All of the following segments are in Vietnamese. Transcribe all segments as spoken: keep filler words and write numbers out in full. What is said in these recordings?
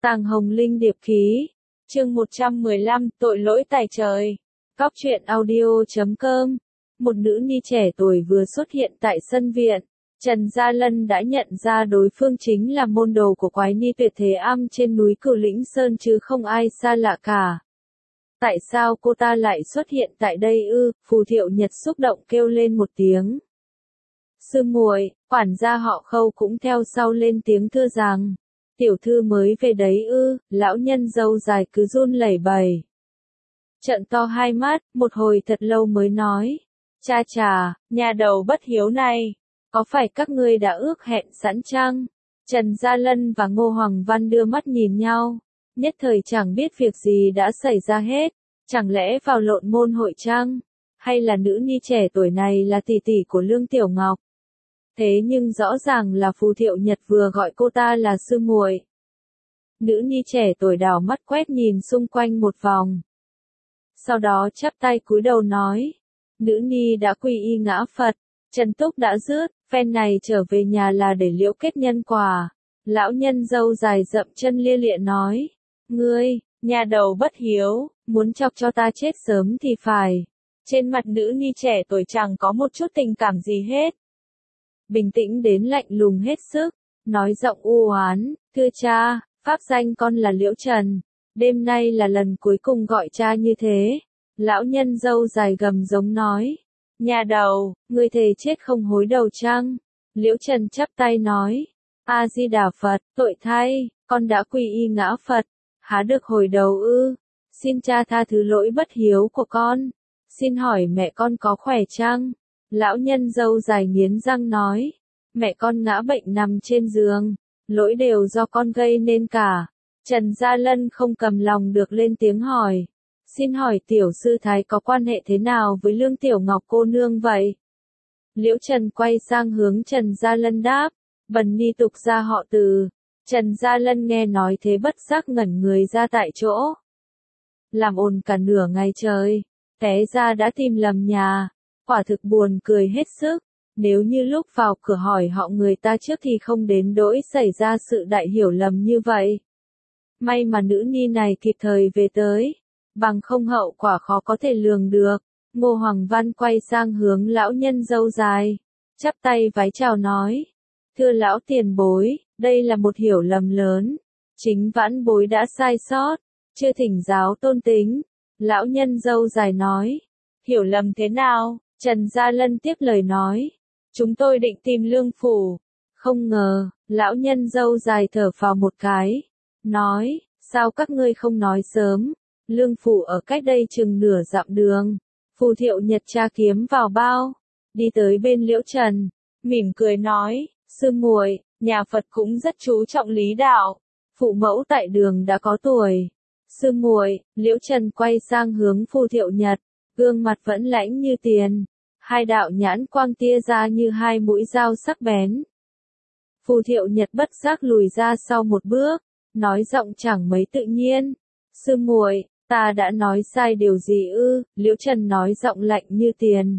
Tàng Hồng Linh điệp khí. Chương một trăm mười lăm, tội lỗi tài trời. Cóc truyện audio chấm com. Một nữ ni trẻ tuổi vừa xuất hiện tại sân viện. Trần Gia Lân đã nhận ra đối phương chính là môn đồ của quái ni Tuyệt Thế Am trên núi Cửu Lĩnh Sơn chứ không ai xa lạ cả. Tại sao cô ta lại xuất hiện tại đây ư? Phù Thiệu Nhật xúc động kêu lên một tiếng. Sư muội, quản gia họ Khâu cũng theo sau lên tiếng thưa rằng. Tiểu thư mới về đấy ư? Lão nhân râu dài cứ run lẩy bẩy. Trợn to hai mắt, một hồi thật lâu mới nói. Cha chà, nhà đầu bất hiếu này, có phải các ngươi đã ước hẹn sẵn chăng? Trần Gia Lân và Ngô Hoàng Văn đưa mắt nhìn nhau, nhất thời chẳng biết việc gì đã xảy ra hết. Chẳng lẽ vào lộn môn hội chăng? Hay là nữ ni trẻ tuổi này là tỷ tỷ của Lương Tiểu Ngọc? Thế nhưng rõ ràng là Phù Thiệu Nhật vừa gọi cô ta là sư muội. Nữ ni trẻ tuổi đảo mắt quét nhìn xung quanh một vòng. Sau đó chắp tay cúi đầu nói. Nữ ni đã quy y ngã Phật, trần túc đã dứt, phen này trở về nhà là để liễu kết nhân quả. Lão nhân râu dài dậm chân lia lịa nói. Ngươi, nhà đầu bất hiếu, muốn chọc cho ta chết sớm thì phải. Trên mặt nữ ni trẻ tuổi chẳng có một chút tình cảm gì hết. Bình tĩnh đến lạnh lùng hết sức, nói giọng u oán, thưa cha, pháp danh con là Liễu Trần, đêm nay là lần cuối cùng gọi cha như thế. Lão nhân râu dài gầm giống nói, nhà đầu, ngươi thề chết không hối đầu chăng? Liễu Trần chắp tay nói, A-di-đà Phật, tội thay, con đã quy y ngã Phật, há được hồi đầu ư? Xin cha tha thứ lỗi bất hiếu của con, xin hỏi mẹ con có khỏe chăng? Lão nhân râu dài nghiến răng nói, mẹ con ngã bệnh nằm trên giường, lỗi đều do con gây nên cả. Trần Gia Lân không cầm lòng được lên tiếng hỏi, xin hỏi tiểu sư thái có quan hệ thế nào với Lương Tiểu Ngọc cô nương vậy? Liễu Trần quay sang hướng Trần Gia Lân đáp, bần ni tục gia họ Từ. Trần Gia Lân nghe nói thế bất giác ngẩn người ra tại chỗ. Làm ồn cả nửa ngày trời, té ra đã tìm lầm nhà. Quả thực buồn cười hết sức, nếu như lúc vào cửa hỏi họ người ta trước thì không đến nỗi xảy ra sự đại hiểu lầm như vậy. May mà nữ ni này kịp thời về tới, bằng không hậu quả khó có thể lường được. Ngô Hoàng Văn quay sang hướng lão nhân râu dài, chắp tay vái chào nói, thưa lão tiền bối, đây là một hiểu lầm lớn, chính vãn bối đã sai sót, chưa thỉnh giáo tôn tính. Lão nhân râu dài nói, hiểu lầm thế nào? Trần Gia Lân tiếp lời nói, chúng tôi định tìm Lương phủ, không ngờ, lão nhân râu dài thở phào một cái, nói, sao các ngươi không nói sớm, Lương phủ ở cách đây chừng nửa dặm đường. Phù Thiệu Nhật tra kiếm vào bao, đi tới bên Liễu Trần, mỉm cười nói, sư muội, nhà Phật cũng rất chú trọng lý đạo, phụ mẫu tại đường đã có tuổi. Sư muội, Liễu Trần quay sang hướng Phù Thiệu Nhật, gương mặt vẫn lãnh như tiền. Hai đạo nhãn quang tia ra như hai mũi dao sắc bén. Phù Thiệu Nhật bất giác lùi ra sau một bước, nói giọng chẳng mấy tự nhiên. Sư muội, ta đã nói sai điều gì ư? Liễu Trần nói giọng lạnh như tiền.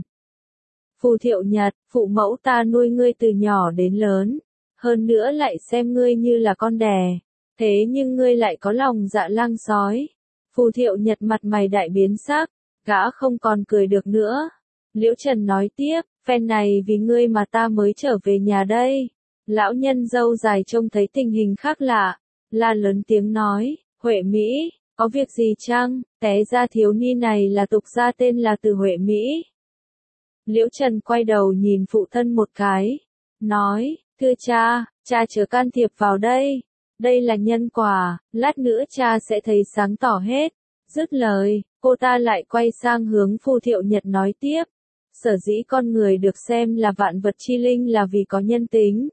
Phù Thiệu Nhật, phụ mẫu ta nuôi ngươi từ nhỏ đến lớn, hơn nữa lại xem ngươi như là con đẻ. Thế nhưng ngươi lại có lòng dạ lang sói. Phù Thiệu Nhật mặt mày đại biến sắc, gã không còn cười được nữa. Liễu Trần nói tiếp, phen này vì ngươi mà ta mới trở về nhà đây. Lão nhân râu dài trông thấy tình hình khác lạ, la lớn tiếng nói, Huệ Mỹ, có việc gì chăng? Té ra thiếu ni này là tục gia tên là Từ Huệ Mỹ. Liễu Trần quay đầu nhìn phụ thân một cái, nói, thưa cha, cha chớ can thiệp vào đây. Đây là nhân quả, lát nữa cha sẽ thấy sáng tỏ hết. Dứt lời, cô ta lại quay sang hướng Phù Thiệu Nhật nói tiếp. Sở dĩ con người được xem là vạn vật chi linh là vì có nhân tính.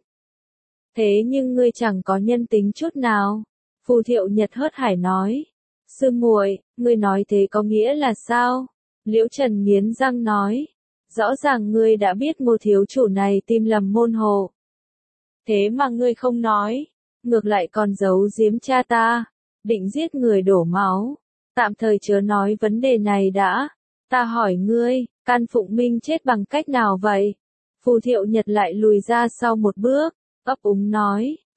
Thế nhưng ngươi chẳng có nhân tính chút nào. Phù Thiệu Nhật hớt hải nói. Sư muội, ngươi nói thế có nghĩa là sao? Liễu Trần nghiến răng nói. Rõ ràng ngươi đã biết Ngô thiếu chủ này tìm lầm môn hộ. Thế mà ngươi không nói. Ngược lại còn giấu giếm cha ta. Định giết người đổ máu. Tạm thời chớ nói vấn đề này đã. Ta hỏi ngươi, Can Phụng Minh chết bằng cách nào vậy? Phù Thiệu Nhật lại lùi ra sau một bước, ấp úng nói,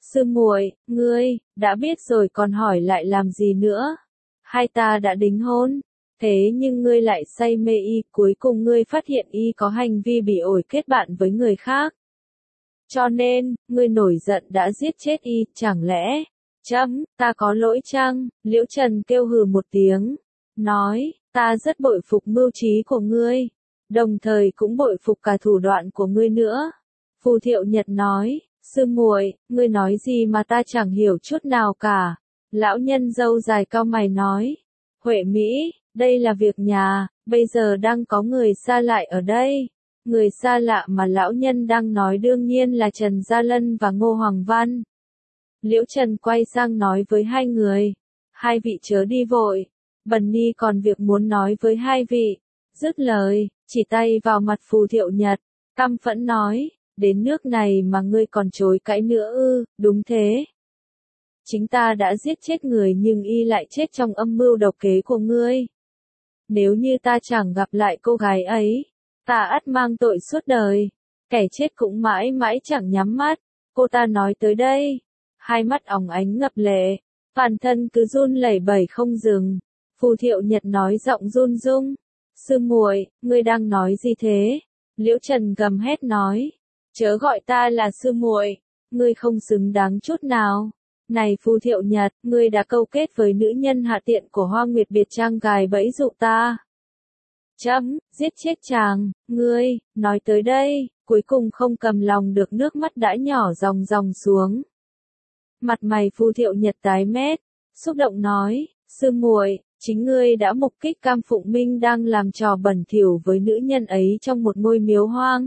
Sư muội, ngươi, đã biết rồi còn hỏi lại làm gì nữa? Hai ta đã đính hôn, thế nhưng ngươi lại say mê y, cuối cùng ngươi phát hiện y có hành vi bị ổi kết bạn với người khác. Cho nên, ngươi nổi giận đã giết chết y, chẳng lẽ, chấm, ta có lỗi chăng? Liễu Trần kêu hừ một tiếng, nói, ta rất bội phục mưu trí của ngươi, đồng thời cũng bội phục cả thủ đoạn của ngươi nữa. Phù Thiệu Nhật nói, sư muội, ngươi nói gì mà ta chẳng hiểu chút nào cả. Lão nhân râu dài cao mày nói, Huệ Mỹ, đây là việc nhà, bây giờ đang có người xa lại ở đây. Người xa lạ mà lão nhân đang nói đương nhiên là Trần Gia Lân và Ngô Hoàng Văn. Liễu Trần quay sang nói với hai người, hai vị chớ đi vội, Bần Ni còn việc muốn nói với hai vị. Dứt lời, chỉ tay vào mặt Phù Thiệu Nhật, căm phẫn nói, đến nước này mà ngươi còn chối cãi nữa ư? Đúng thế. Chính ta đã giết chết người nhưng y lại chết trong âm mưu độc kế của ngươi. Nếu như ta chẳng gặp lại cô gái ấy, ta ắt mang tội suốt đời, kẻ chết cũng mãi mãi chẳng nhắm mắt. Cô ta nói tới đây, hai mắt óng ánh ngập lệ, toàn thân cứ run lẩy bẩy không dừng. Phù Thiệu Nhật nói giọng run rung, sư muội, ngươi đang nói gì thế? Liễu Trần gầm hét nói, chớ gọi ta là sư muội, ngươi không xứng đáng chút nào. Này Phù Thiệu Nhật, ngươi đã câu kết với nữ nhân hạ tiện của Hoa Nguyệt Biệt Trang gài bẫy dụ ta. Chấm, giết chết chàng, ngươi, nói tới đây, cuối cùng không cầm lòng được nước mắt đã nhỏ ròng ròng xuống. Mặt mày Phù Thiệu Nhật tái mét, xúc động nói, sư muội, chính ngươi đã mục kích Cam Phụng Minh đang làm trò bẩn thỉu với nữ nhân ấy trong một ngôi miếu hoang.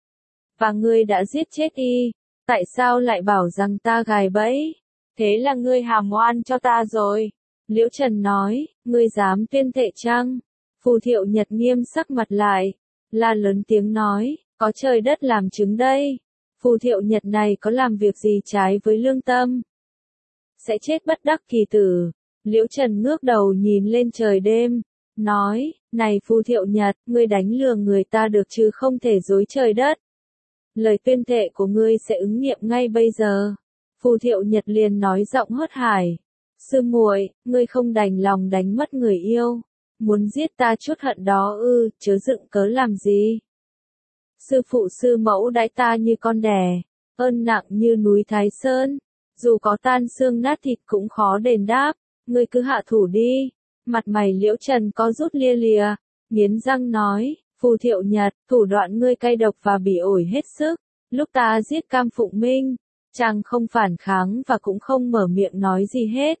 Và ngươi đã giết chết y, tại sao lại bảo rằng ta gài bẫy? Thế là ngươi hàm oan cho ta rồi. Liễu Trần nói, ngươi dám tuyên thệ chăng? Phù Thiệu Nhật nghiêm sắc mặt lại, la lớn tiếng nói, có trời đất làm chứng đây. Phù Thiệu Nhật này có làm việc gì trái với lương tâm? Sẽ chết bất đắc kỳ tử. Liễu Trần ngước đầu nhìn lên trời đêm, nói, này Phù Thiệu Nhật, ngươi đánh lừa người ta được chứ không thể dối trời đất. Lời tuyên thệ của ngươi sẽ ứng nghiệm ngay bây giờ. Phù Thiệu Nhật liền nói giọng hớt hải, sư muội, ngươi không đành lòng đánh mất người yêu, muốn giết ta chút hận đó ư? Chớ dựng cớ làm gì. Sư phụ sư mẫu đãi ta như con đẻ, ơn nặng như núi Thái Sơn, dù có tan xương nát thịt cũng khó đền đáp, ngươi cứ hạ thủ đi. Mặt mày Liễu Trần có rút lia lìa, nghiến răng nói, Phù Thiệu Nhật, thủ đoạn ngươi cay độc và bỉ ổi hết sức. Lúc ta giết Cam Phụng Minh, chàng không phản kháng và cũng không mở miệng nói gì hết.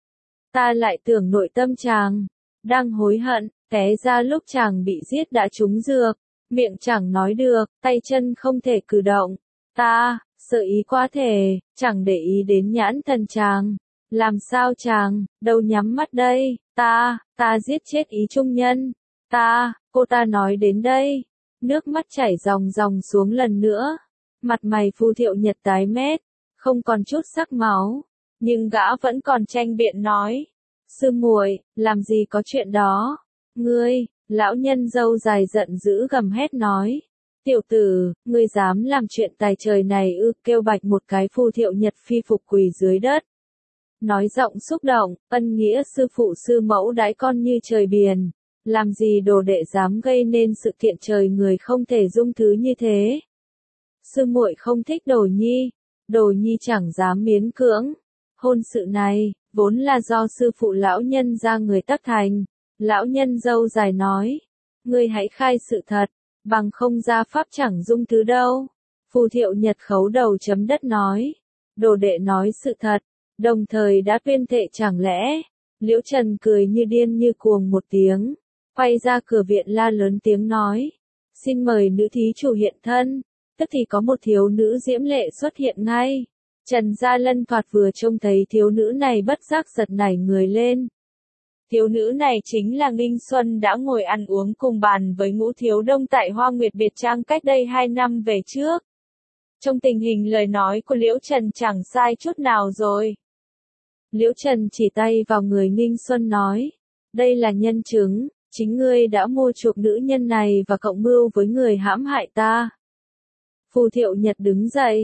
Ta lại tưởng nội tâm chàng đang hối hận, té ra lúc chàng bị giết đã trúng dược, miệng chẳng nói được, tay chân không thể cử động. Ta, sợ ý quá thể, chẳng để ý đến nhãn thần chàng. Làm sao chàng, đâu nhắm mắt đây, ta, ta giết chết ý trung nhân. Ta, cô ta nói đến đây, nước mắt chảy ròng ròng xuống lần nữa. Mặt mày Phù Thiệu Nhật tái mét, không còn chút sắc máu, nhưng gã vẫn còn tranh biện nói, sư muội, làm gì có chuyện đó. Ngươi, lão nhân râu dài giận dữ gầm hét nói, tiểu tử, ngươi dám làm chuyện tài trời này ư? Kêu bạch một cái Phù Thiệu Nhật phi phục quỳ dưới đất. Nói giọng xúc động, ân nghĩa sư phụ sư mẫu đãi con như trời biển, làm gì đồ đệ dám gây nên sự kiện trời người không thể dung thứ như thế. Sư muội không thích Đồ Nhi, Đồ Nhi chẳng dám miễn cưỡng. Hôn sự này, vốn là do sư phụ lão nhân ra người tác thành. Lão nhân râu dài nói, ngươi hãy khai sự thật, bằng không gia pháp chẳng dung thứ đâu. Phù Thiệu Nhật khấu đầu chấm đất nói, đồ đệ nói sự thật, đồng thời đã tuyên thệ chẳng lẽ. Liễu Trần cười như điên như cuồng một tiếng, quay ra cửa viện la lớn tiếng nói, xin mời nữ thí chủ hiện thân. Tức thì có một thiếu nữ diễm lệ xuất hiện ngay. Trần Gia Lân thoạt vừa trông thấy thiếu nữ này bất giác giật nảy người lên. Thiếu nữ này chính là Nghinh Xuân đã ngồi ăn uống cùng bàn với Ngũ Thiếu Đông tại Hoa Nguyệt Biệt Trang cách đây hai năm về trước. Trong tình hình lời nói của Liễu Trần chẳng sai chút nào rồi. Liễu Trần chỉ tay vào người Nghinh Xuân nói, đây là nhân chứng, chính ngươi đã mua chuộc nữ nhân này và cộng mưu với người hãm hại ta. Phù Thiệu Nhật đứng dậy,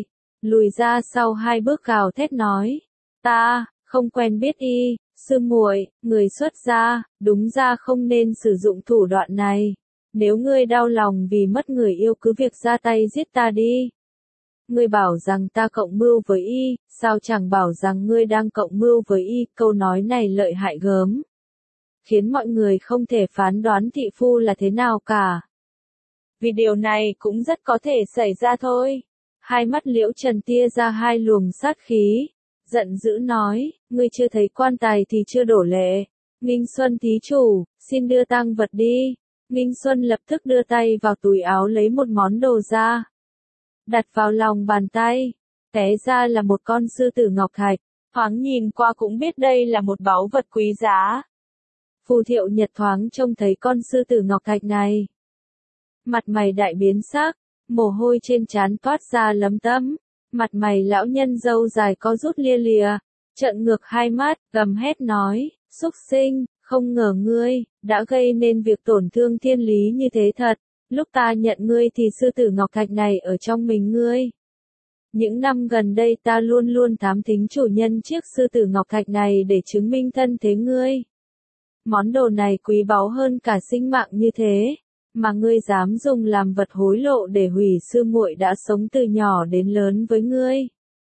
lùi ra sau hai bước gào thét nói, ta, không quen biết y, sư muội, người xuất gia, đúng ra không nên sử dụng thủ đoạn này. Nếu ngươi đau lòng vì mất người yêu cứ việc ra tay giết ta đi. Ngươi bảo rằng ta cộng mưu với y, sao chẳng bảo rằng ngươi đang cộng mưu với y, câu nói này lợi hại gớm. Khiến mọi người không thể phán đoán thị phu là thế nào cả. Vì điều này cũng rất có thể xảy ra thôi. Hai mắt Liễu Trần tia ra hai luồng sát khí. Giận dữ nói, ngươi chưa thấy quan tài thì chưa đổ lệ. Nghinh Xuân thí chủ, xin đưa tang vật đi. Nghinh Xuân lập tức đưa tay vào túi áo lấy một món đồ ra. Đặt vào lòng bàn tay. Té ra là một con sư tử ngọc thạch. Thoáng nhìn qua cũng biết đây là một báu vật quý giá. Phù Thiệu Nhật thoáng trông thấy con sư tử ngọc thạch này. Mặt mày đại biến sắc, mồ hôi trên trán toát ra lấm tấm. Mặt mày lão nhân râu dài có rút lia lìa, trợn ngược hai mắt, gầm hét nói, xúc sinh, không ngờ ngươi, đã gây nên việc tổn thương thiên lý như thế thật, lúc ta nhận ngươi thì sư tử ngọc thạch này ở trong mình ngươi. Những năm gần đây ta luôn luôn thám thính chủ nhân chiếc sư tử ngọc thạch này để chứng minh thân thế ngươi. Món đồ này quý báu hơn cả sinh mạng như thế. Mà ngươi dám dùng làm vật hối lộ để hủy sư muội đã sống từ nhỏ đến lớn với ngươi.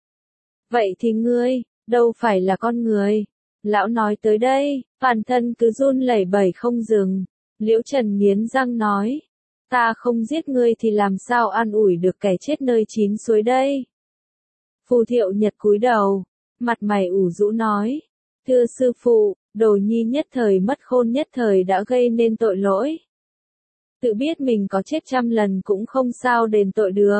Vậy thì ngươi, đâu phải là con người. Lão nói tới đây, toàn thân cứ run lẩy bẩy không dừng. Liễu Trần nghiến răng nói, ta không giết ngươi thì làm sao an ủi được kẻ chết nơi chín suối đây. Phù Thiệu Nhật cúi đầu, mặt mày ủ rũ nói, thưa sư phụ, Đồ Nhi nhất thời mất khôn nhất thời đã gây nên tội lỗi. Tự biết mình có chết trăm lần cũng không sao đền tội được.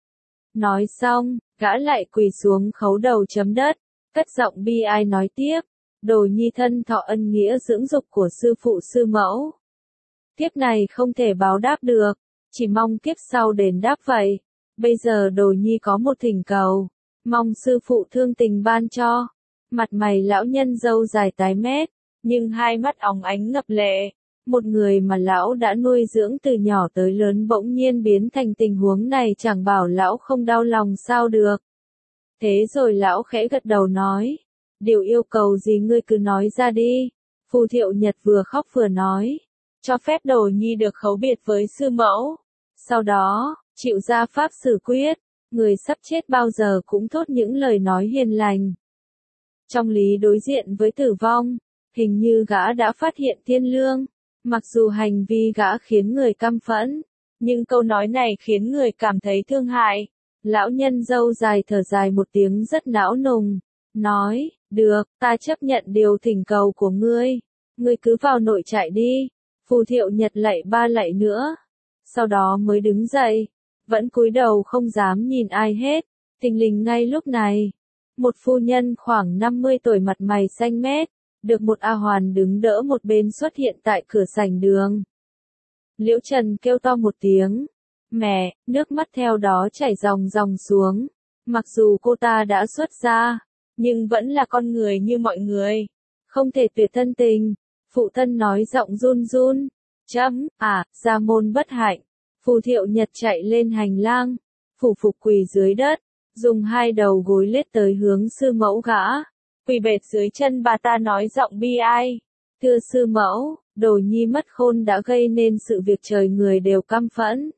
Nói xong, gã lại quỳ xuống khấu đầu chấm đất, cất giọng bi ai nói tiếp, Đồ Nhi thân thọ ân nghĩa dưỡng dục của sư phụ sư mẫu. Kiếp này không thể báo đáp được, chỉ mong kiếp sau đền đáp vậy. Bây giờ Đồ Nhi có một thỉnh cầu, mong sư phụ thương tình ban cho. Mặt mày lão nhân râu dài tái mét, nhưng hai mắt óng ánh ngập lệ. Một người mà lão đã nuôi dưỡng từ nhỏ tới lớn bỗng nhiên biến thành tình huống này chẳng bảo lão không đau lòng sao được. Thế rồi lão khẽ gật đầu nói, điều yêu cầu gì ngươi cứ nói ra đi. Phù Thiệu Nhật vừa khóc vừa nói, cho phép Đồ Nhi được khấu biệt với sư mẫu. Sau đó, chịu ra pháp xử quyết, người sắp chết bao giờ cũng thốt những lời nói hiền lành. Trong lý đối diện với tử vong, hình như gã đã phát hiện thiên lương. Mặc dù hành vi gã khiến người căm phẫn, nhưng câu nói này khiến người cảm thấy thương hại. Lão nhân râu dài thở dài một tiếng rất não nùng, nói, được, ta chấp nhận điều thỉnh cầu của ngươi, ngươi cứ vào nội trại đi. Phù Thiệu Nhật lạy ba lạy nữa, sau đó mới đứng dậy, vẫn cúi đầu không dám nhìn ai hết. Thình lình ngay lúc này, một phu nhân khoảng năm mươi tuổi mặt mày xanh mét, được một A Hoàn đứng đỡ một bên xuất hiện tại cửa sảnh đường. Liễu Trần kêu to một tiếng, mẹ, nước mắt theo đó chảy ròng ròng xuống. Mặc dù cô ta đã xuất gia, nhưng vẫn là con người như mọi người, không thể tuyệt thân tình. Phụ thân nói giọng run run, chấm, à, gia môn bất hạnh. Phù Thiệu Nhật chạy lên hành lang, phủ phục quỳ dưới đất, dùng hai đầu gối lết tới hướng sư mẫu gã. Quỳ bệt dưới chân bà ta nói giọng bi ai, thưa sư mẫu, Đồ Nhi mất khôn đã gây nên sự việc trời người đều căm phẫn.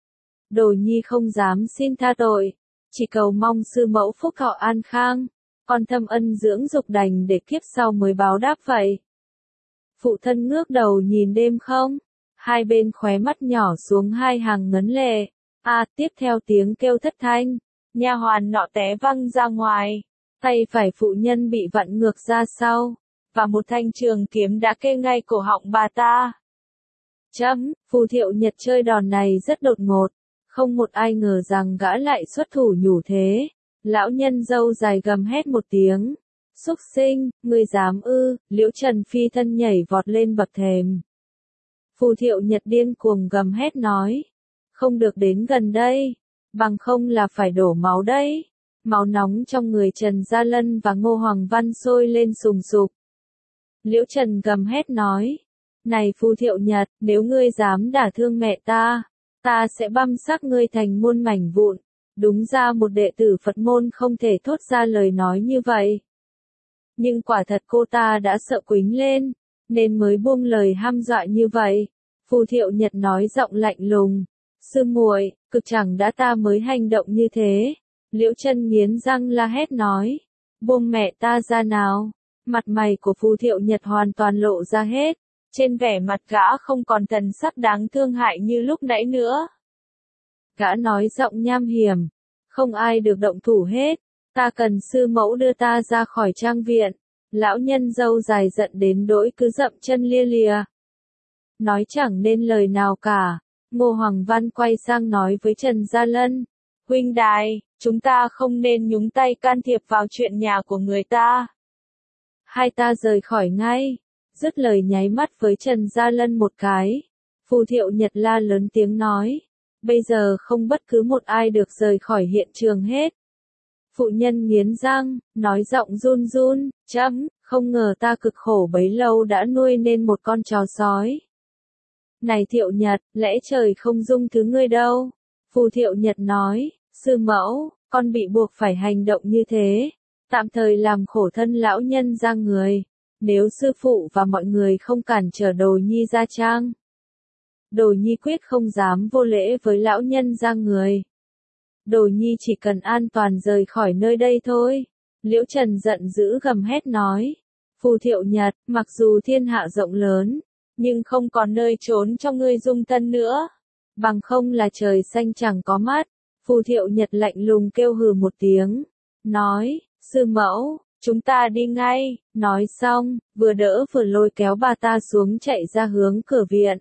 Đồ Nhi không dám xin tha tội, chỉ cầu mong sư mẫu phúc thọ an khang, con thâm ân dưỡng dục đành để kiếp sau mới báo đáp vậy. Phụ thân ngước đầu nhìn đêm không, hai bên khóe mắt nhỏ xuống hai hàng ngấn lệ. A, à, tiếp theo tiếng kêu thất thanh, nha hoàn nọ té văng ra ngoài. Tay phải phụ nhân bị vặn ngược ra sau, và một thanh trường kiếm đã kê ngay cổ họng bà ta. Chấm, Phù Thiệu Nhật chơi đòn này rất đột ngột, không một ai ngờ rằng gã lại xuất thủ nhủ thế. Lão nhân râu dài gầm hét một tiếng, xúc sinh, ngươi dám ư? Liễu Trần phi thân nhảy vọt lên bậc thềm. Phù Thiệu Nhật điên cuồng gầm hét nói, không được đến gần đây, bằng không là phải đổ máu đấy. Máu nóng trong người Trần Gia Lân và Ngô Hoàng Văn sôi lên sùng sục. Liễu Trần gầm hét nói, này Phù Thiệu Nhật, nếu ngươi dám đả thương mẹ ta, ta sẽ băm xác ngươi thành muôn mảnh vụn, Đúng ra một đệ tử Phật môn không thể thốt ra lời nói như vậy. Nhưng quả thật cô ta đã sợ quính lên, nên mới buông lời hăm dọa như vậy. Phù Thiệu Nhật nói giọng lạnh lùng, sư muội, cực chẳng đã ta mới hành động như thế. Liễu Chân nghiến răng la hét nói, buông mẹ ta ra nào. Mặt mày của Phù Thiệu Nhật hoàn toàn lộ ra hết, trên vẻ mặt gã không còn thần sắc đáng thương hại như lúc nãy nữa. Gã nói giọng nham hiểm, không ai được động thủ hết, ta cần sư mẫu đưa ta ra khỏi trang viện. Lão nhân râu dài giận đến đỗi cứ dậm chân lia lìa. Nói chẳng nên lời nào cả, Ngô Hoàng Văn quay sang nói với Trần Gia Lân, huynh đài, chúng ta không nên nhúng tay can thiệp vào chuyện nhà của người ta. Hai ta rời khỏi ngay, dứt lời nháy mắt với Trần Gia Lân một cái. Phù Thiệu Nhật la lớn tiếng nói, bây giờ không bất cứ một ai được rời khỏi hiện trường hết. Phụ nhân nghiến răng, nói giọng run run, chấm, không ngờ ta cực khổ bấy lâu đã nuôi nên một con chó sói. Này Thiệu Nhật, lẽ trời không dung thứ ngươi đâu. Phù Thiệu Nhật nói, sư mẫu, con bị buộc phải hành động như thế, tạm thời làm khổ thân lão nhân ra người. Nếu sư phụ và mọi người không cản trở Đồ Nhi ra trang, Đồ Nhi quyết không dám vô lễ với lão nhân ra người. Đồ Nhi chỉ cần an toàn rời khỏi nơi đây thôi. Liễu Trần giận dữ gầm hét nói, Phù Thiệu Nhật, mặc dù thiên hạ rộng lớn, nhưng không còn nơi trốn cho ngươi dung thân nữa. Bằng không là trời xanh chẳng có mắt. Phù Thiệu Nhật lạnh lùng kêu hừ một tiếng, nói, sư mẫu, chúng ta đi ngay. Nói xong, vừa đỡ vừa lôi kéo bà ta xuống chạy ra hướng cửa viện.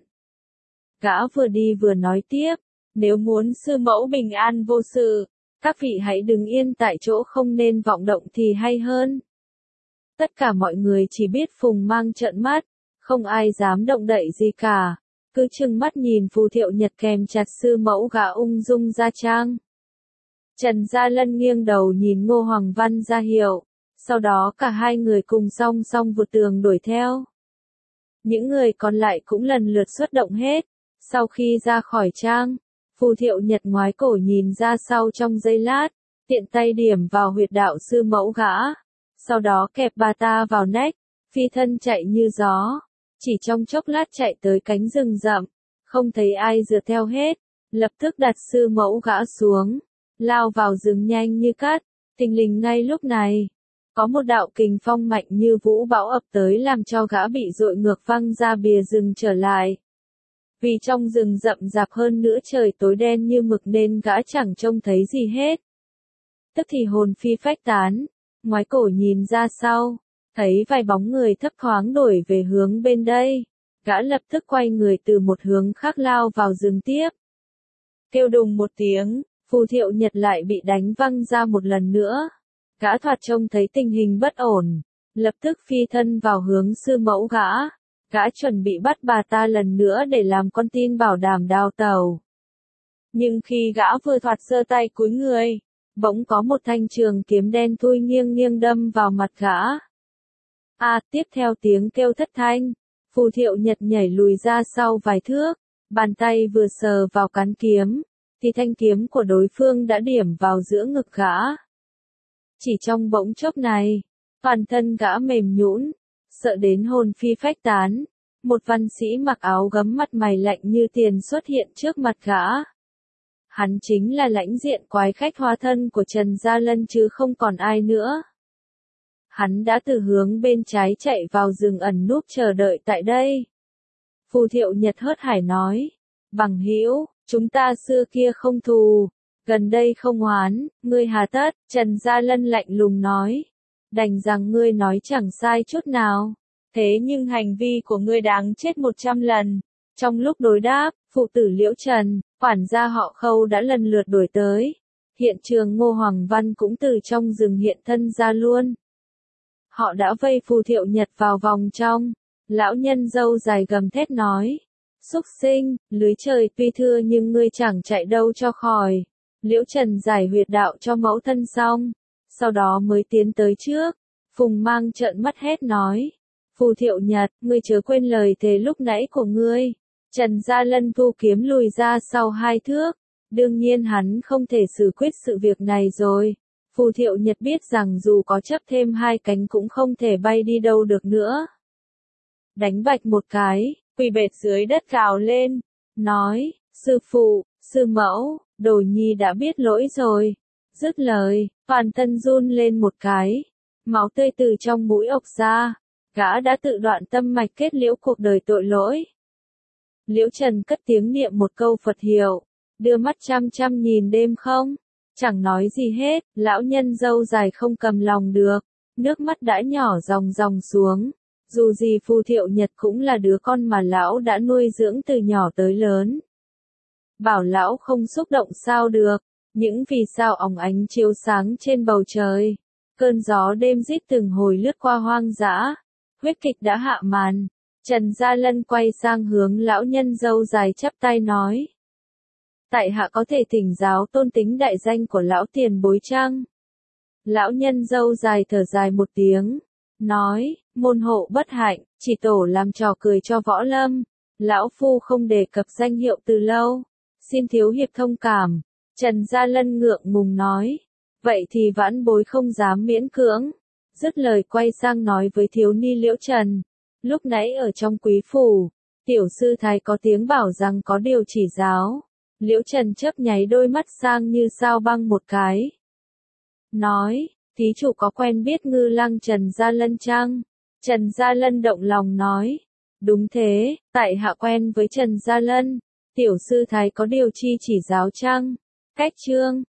Gã vừa đi vừa nói tiếp, nếu muốn sư mẫu bình an vô sự, các vị hãy đứng yên tại chỗ không nên vọng động thì hay hơn. Tất cả mọi người chỉ biết Phùng Mang trợn mắt, không ai dám động đậy gì cả, cứ trừng mắt nhìn Phù Thiệu Nhật kèm chặt sư mẫu gã ung dung ra trang. Trần Gia Lân nghiêng đầu nhìn Ngô Hoàng Văn ra hiệu, sau đó cả hai người cùng song song vượt tường đuổi theo. Những người còn lại cũng lần lượt xuất động hết. Sau khi ra khỏi trang, Phù Thiệu Nhật ngoái cổ nhìn ra sau trong giây lát, tiện tay điểm vào huyệt đạo sư mẫu gã, sau đó kẹp bà ta vào nách, phi thân chạy như gió, chỉ trong chốc lát chạy tới cánh rừng rậm, không thấy ai dựa theo hết, lập tức đặt sư mẫu gã xuống, lao vào rừng nhanh như cát. Thình lình ngay lúc này, có một đạo kình phong mạnh như vũ bão ập tới làm cho gã bị dội ngược văng ra bìa rừng trở lại. Vì trong rừng rậm rạp hơn nữa trời tối đen như mực nên gã chẳng trông thấy gì hết. Tức thì hồn phi phách tán, ngoái cổ nhìn ra sau, thấy vài bóng người thấp thoáng đổi về hướng bên đây. Gã lập tức quay người từ một hướng khác lao vào rừng tiếp. Kêu đùng một tiếng, Phù Thiệu Nhật lại bị đánh văng ra một lần nữa. Gã thoạt trông thấy tình hình bất ổn, lập tức phi thân vào hướng sư mẫu gã. Gã chuẩn bị bắt bà ta lần nữa để làm con tin bảo đảm đào tẩu. Nhưng khi gã vừa thoạt giơ tay cúi người, bỗng có một thanh trường kiếm đen thui nghiêng nghiêng đâm vào mặt gã. À, tiếp theo tiếng kêu thất thanh, Phù Thiệu Nhật nhảy lùi ra sau vài thước, bàn tay vừa sờ vào cán kiếm, thì thanh kiếm của đối phương đã điểm vào giữa ngực gã. Chỉ trong bỗng chốc này, toàn thân gã mềm nhũn, sợ đến hồn phi phách tán. Một văn sĩ mặc áo gấm mặt mày lạnh như tiền xuất hiện trước mặt gã. Hắn chính là lãnh diện quái khách hóa thân của Trần Gia Lân chứ không còn ai nữa. Hắn đã từ hướng bên trái chạy vào rừng ẩn núp chờ đợi tại đây. Phù Thiệu Nhật hớt hải nói, bằng hữu, chúng ta xưa kia không thù, gần đây không oán, ngươi hà tất. Trần Gia Lân lạnh lùng nói, đành rằng ngươi nói chẳng sai chút nào. Thế nhưng hành vi của ngươi đáng chết một trăm lần. Trong lúc đối đáp, phụ tử Liễu Trần, quản gia họ Khâu đã lần lượt đuổi tới. Hiện trường Ngô Hoàng Văn cũng từ trong rừng hiện thân ra luôn. Họ đã vây Phù Thiệu Nhật vào vòng trong. Lão nhân râu dài gầm thét nói, xúc sinh, lưới trời tuy thưa nhưng ngươi chẳng chạy đâu cho khỏi. Liễu Trần giải huyệt đạo cho mẫu thân xong, sau đó mới tiến tới trước. Phùng Mang trợn mắt hét nói, Phù Thiệu Nhật, ngươi chớ quên lời thề lúc nãy của ngươi. Trần Gia Lân thu kiếm lùi ra sau hai thước, Đương nhiên hắn không thể xử quyết sự việc này rồi. Phù Thiệu Nhật biết rằng dù có chấp thêm hai cánh cũng không thể bay đi đâu được nữa. Đánh bạch một cái, quỳ bệt dưới đất gào lên, nói, sư phụ, sư mẫu, đồ nhi đã biết lỗi rồi. Dứt lời, toàn thân run lên một cái, máu tươi từ trong mũi ộc ra, gã đã tự đoạn tâm mạch kết liễu cuộc đời tội lỗi. Liễu Trần cất tiếng niệm một câu Phật hiệu, đưa mắt chăm chăm nhìn đêm không, chẳng nói gì hết, lão nhân râu dài không cầm lòng được, nước mắt đã nhỏ ròng ròng xuống. Dù gì Phù Thiệu Nhật cũng là đứa con mà lão đã nuôi dưỡng từ nhỏ tới lớn. Bảo lão không xúc động sao được, những vì sao óng ánh chiếu sáng trên bầu trời. Cơn gió đêm rít từng hồi lướt qua hoang dã. Huyết kịch đã hạ màn. Trần Gia Lân quay sang hướng lão nhân râu dài chắp tay nói. Tại hạ có thể thỉnh giáo tôn tính đại danh của lão tiền bối chăng? Lão nhân râu dài thở dài một tiếng, nói, môn hộ bất hạnh, chỉ tổ làm trò cười cho võ lâm. Lão phu không đề cập danh hiệu từ lâu, xin thiếu hiệp thông cảm. Trần Gia Lân ngượng ngùng nói, vậy thì vãn bối không dám miễn cưỡng. Dứt lời quay sang nói với thiếu ni Liễu Trần, lúc nãy ở trong quý phủ, tiểu sư thái có tiếng bảo rằng có điều chỉ giáo. Liễu Trần chớp nháy đôi mắt sang như sao băng một cái, nói, thí chủ có quen biết Ngư Lăng Trần Gia Lân chăng? Trần Gia Lân động lòng nói, đúng thế, tại hạ quen với Trần Gia Lân, tiểu sư thái có điều chi chỉ giáo chăng? Cách chương